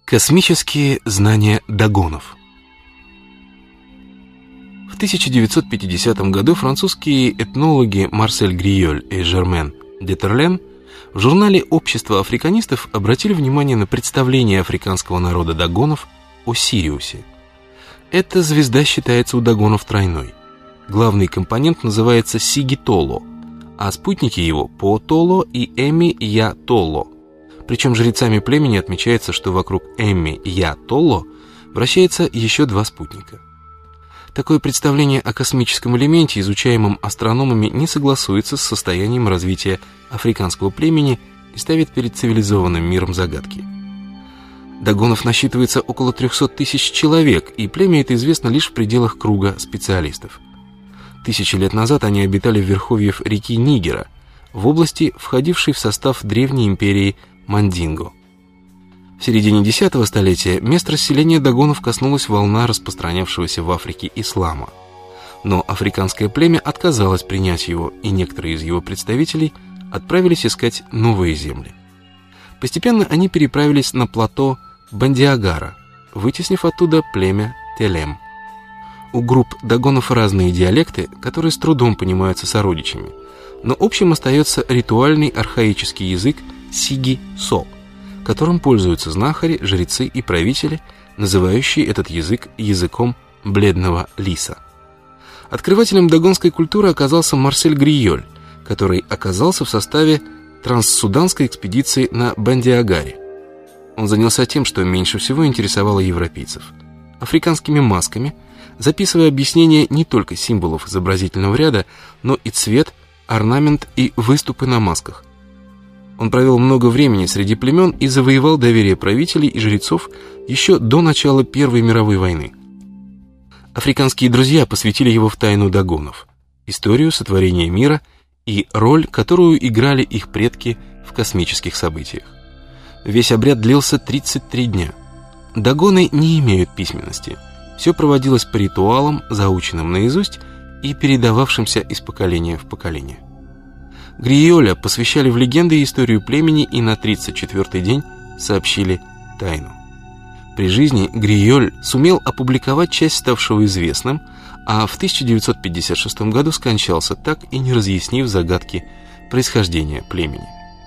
Космические знания догонов. В 1950 году французские этнологи Марсель Гриоль и Жермен Детерлен в журнале «Общество африканистов» обратили внимание на представление африканского народа догонов о Сириусе. Эта звезда считается у догонов тройной. Главный компонент называется Сиги-Толо, а спутники его По-Толо и Эми-Я-Толо. Причем жрецами племени отмечается, что вокруг Эми-Я-Толо вращается еще два спутника. Такое представление о космическом элементе, изучаемом астрономами, не согласуется с состоянием развития африканского племени и ставит перед цивилизованным миром загадки. Догонов насчитывается около 300 тысяч человек, и племя это известно лишь в пределах круга специалистов. Тысячи лет назад они обитали в верховьях реки Нигера, в области, входившей в состав древней империи Мандинго. В середине X столетия мест расселения догонов коснулась волна распространявшегося в Африке ислама. Но африканское племя отказалось принять его, и некоторые из его представителей отправились искать новые земли. Постепенно они переправились на плато Бандиагара, вытеснив оттуда племя Телем. У групп догонов разные диалекты, которые с трудом понимаются сородичами, но общим остается ритуальный архаический язык Сиги-Со, которым пользуются знахари, жрецы и правители, называющие этот язык языком бледного лиса. Открывателем догонской культуры оказался Марсель Гриоль, который оказался в составе транссуданской экспедиции на Бандиагаре. Он занялся тем, что меньше всего интересовало европейцев – африканскими масками, записывая объяснения не только символов изобразительного ряда, но и цвет, орнамент и выступы на масках. Он провел много времени среди племен и завоевал доверие правителей и жрецов еще до начала Первой мировой войны. Африканские друзья посвятили его в тайну догонов, историю сотворения мира и роль, которую играли их предки в космических событиях. Весь обряд длился 33 дня. Догоны не имеют письменности. Все проводилось по ритуалам, заученным наизусть и передававшимся из поколения в поколение. Гриоля посвящали в легенды и историю племени и на 34-й день сообщили тайну. При жизни Гриоль сумел опубликовать часть ставшего известным, а в 1956 году скончался, так и не разъяснив загадки происхождения племени.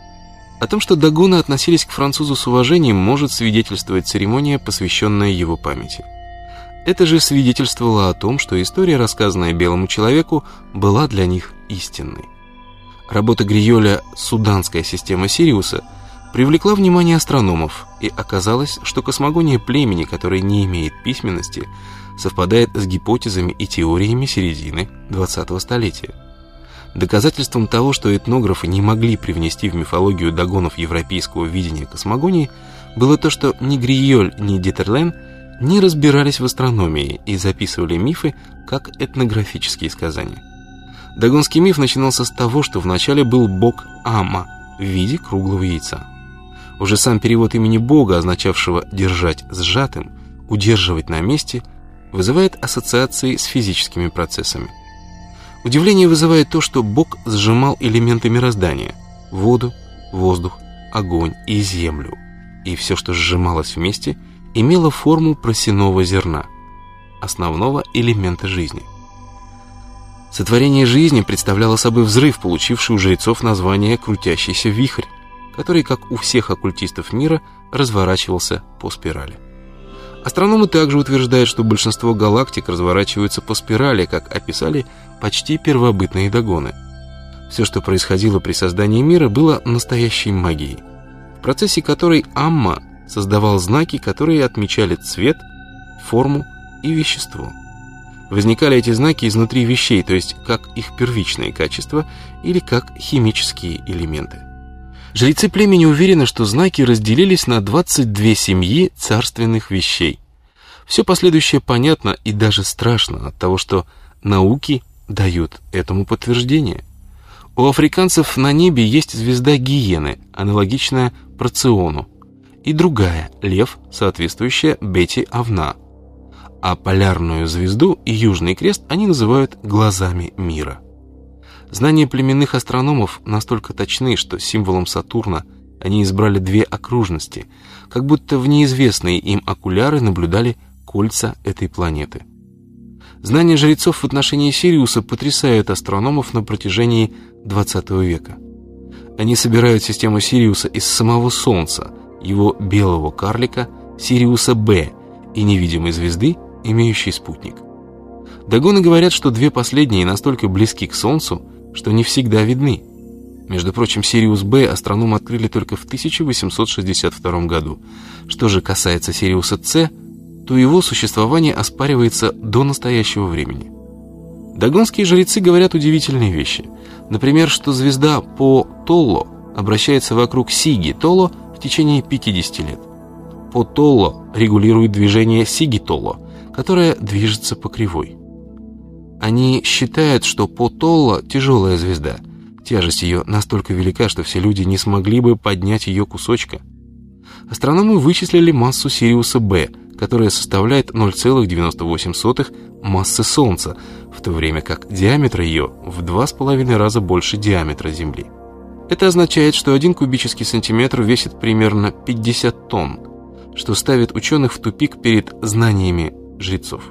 О том, что догоны относились к французу с уважением, может свидетельствовать церемония, посвященная его памяти. Это же свидетельствовало о том, что история, рассказанная белому человеку, была для них истинной. Работа Гриоля «Суданская система Сириуса» привлекла внимание астрономов, и оказалось, что космогония племени, которое не имеет письменности, совпадает с гипотезами и теориями середины 20-го столетия. Доказательством того, что этнографы не могли привнести в мифологию догонов европейского видения космогонии, было то, что ни Гриоль, ни Детерлен не разбирались в астрономии и записывали мифы как этнографические сказания. Догонский миф начинался с того, что вначале был бог Амма в виде круглого яйца. Уже сам перевод имени бога, означавшего «держать сжатым», «удерживать на месте», вызывает ассоциации с физическими процессами. Удивление вызывает то, что бог сжимал элементы мироздания – воду, воздух, огонь и землю, и все, что сжималось вместе, имело форму просяного зерна, основного элемента жизни. Сотворение жизни представляло собой взрыв, получивший у жрецов название «крутящийся вихрь», который, как у всех оккультистов мира, разворачивался по спирали. Астрономы также утверждают, что большинство галактик разворачиваются по спирали, как описали почти первобытные догоны. Все, что происходило при создании мира, было настоящей магией, в процессе которой Амма создавал знаки, которые отмечали цвет, форму и вещество. Возникали эти знаки изнутри вещей, то есть как их первичные качества или как химические элементы. Жрецы племени уверены, что знаки разделились на 22 семьи царственных вещей. Все последующее понятно и даже страшно от того, что науки дают этому подтверждение. У африканцев на небе есть звезда Гиены, аналогичная Проциону, и другая, лев, соответствующая Бете Авна. А полярную звезду и Южный крест они называют глазами мира. Знания племенных астрономов настолько точны, что символом Сатурна Они избрали две окружности, как будто в неизвестные им окуляры наблюдали кольца этой планеты. Знания жрецов в отношении Сириуса потрясают астрономов на протяжении XX века. Они собирают систему Сириуса из самого Солнца, его белого карлика Сириуса Б и невидимой звезды, имеющей спутник. Дагоны говорят, что две последние настолько близки к Солнцу, что не всегда видны. Между прочим, Сириус Б астрономы открыли только в 1862 году. Что же касается Сириуса С, то его существование оспаривается до настоящего времени. Дагонские жрецы говорят удивительные вещи. Например, что звезда По-Толло обращается вокруг Сиги-Толло в течение 50 лет. По-Толло регулирует движение Сиги-Толло, которое движется по кривой. Они считают, что По-Толло тяжелая звезда. Тяжесть ее настолько велика, что все люди не смогли бы поднять ее кусочка. Астрономы вычислили массу Сириуса Б, которая составляет 0,98 массы Солнца, в то время как диаметр ее в 2,5 раза больше диаметра Земли. Это означает, что 1 кубический сантиметр весит примерно 50 тонн, что ставит ученых в тупик перед знаниями жрецов.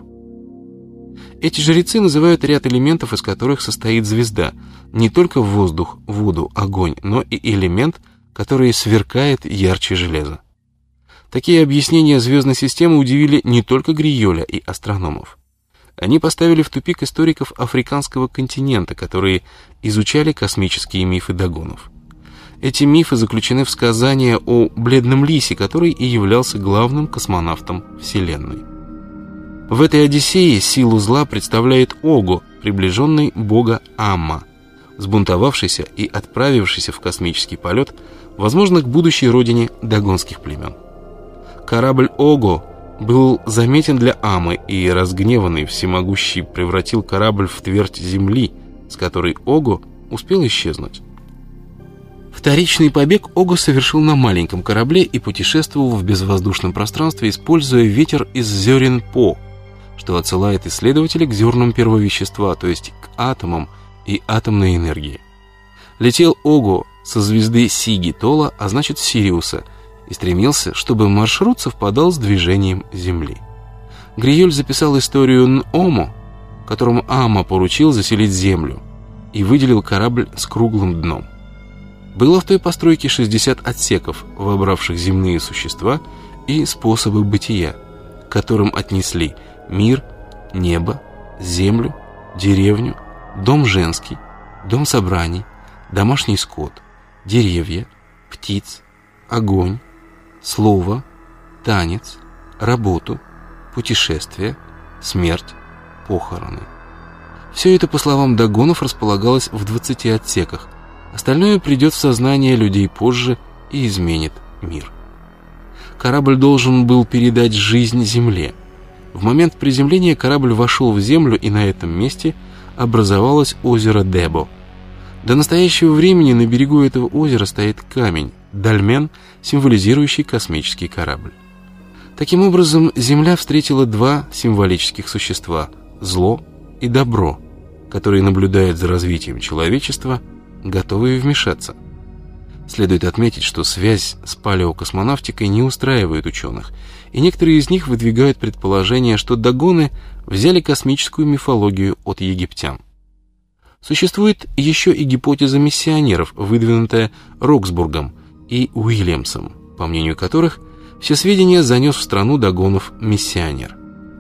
Эти жрецы называют ряд элементов, из которых состоит звезда, не только воздух, воду, огонь, но и элемент, который сверкает ярче железа. Такие объяснения звездной системы удивили не только Грийоля и астрономов. Они поставили в тупик историков африканского континента, которые изучали космические мифы дагонов. Эти мифы заключены в сказании о бледном лисе, который и являлся главным космонавтом Вселенной. В этой Одиссее силу зла представляет Ого, приближенный бога Амма, взбунтовавшийся и отправившийся в космический полет, возможно, к будущей родине дагонских племен. Корабль Ого был заметен для Аммы, и разгневанный всемогущий превратил корабль в твердь земли, с которой Ого успел исчезнуть. Вторичный побег Ого совершил на маленьком корабле и путешествовал в безвоздушном пространстве, используя ветер из зерен По, что отсылает исследователей к зернам первовещества, то есть к атомам и атомной энергии. Летел Ого со звезды Сиги-Толло, а значит Сириуса, и стремился, чтобы маршрут совпадал с движением Земли. Грийоль записал историю Н'Омо, которому Амма поручил заселить Землю, и выделил корабль с круглым дном. Было в той постройке 60 отсеков, вобравших земные существа и способы бытия, к которым отнесли мир, небо, землю, деревню, дом женский, дом собраний, домашний скот, деревья, птиц, огонь, слово, танец, работу, путешествие, смерть, похороны. Все это, по словам дагонов, располагалось в 20 отсеках. Остальное придет в сознание людей позже и изменит мир. Корабль должен был передать жизнь Земле. В момент приземления корабль вошел в Землю, и на этом месте образовалось озеро Дебо. До настоящего времени на берегу этого озера стоит камень, дольмен, символизирующий космический корабль. Таким образом, Земля встретила два символических существа – зло и добро, которые наблюдают за развитием человечества, готовые вмешаться. Следует отметить, что связь с палеокосмонавтикой не устраивает ученых, и некоторые из них выдвигают предположение, что дагоны взяли космическую мифологию от египтян. Существует еще и гипотеза миссионеров, выдвинутая Роксбургом и Уильямсом, по мнению которых все сведения занес в страну дагонов миссионер.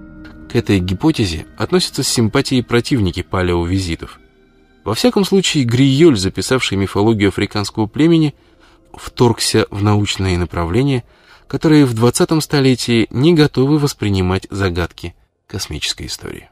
К этой гипотезе относятся с симпатией противники палеовизитов. Во всяком случае, Грийоль, записавший мифологию африканского племени, вторгся в научные направления, которые в 20 столетии не готовы воспринимать загадки космической истории.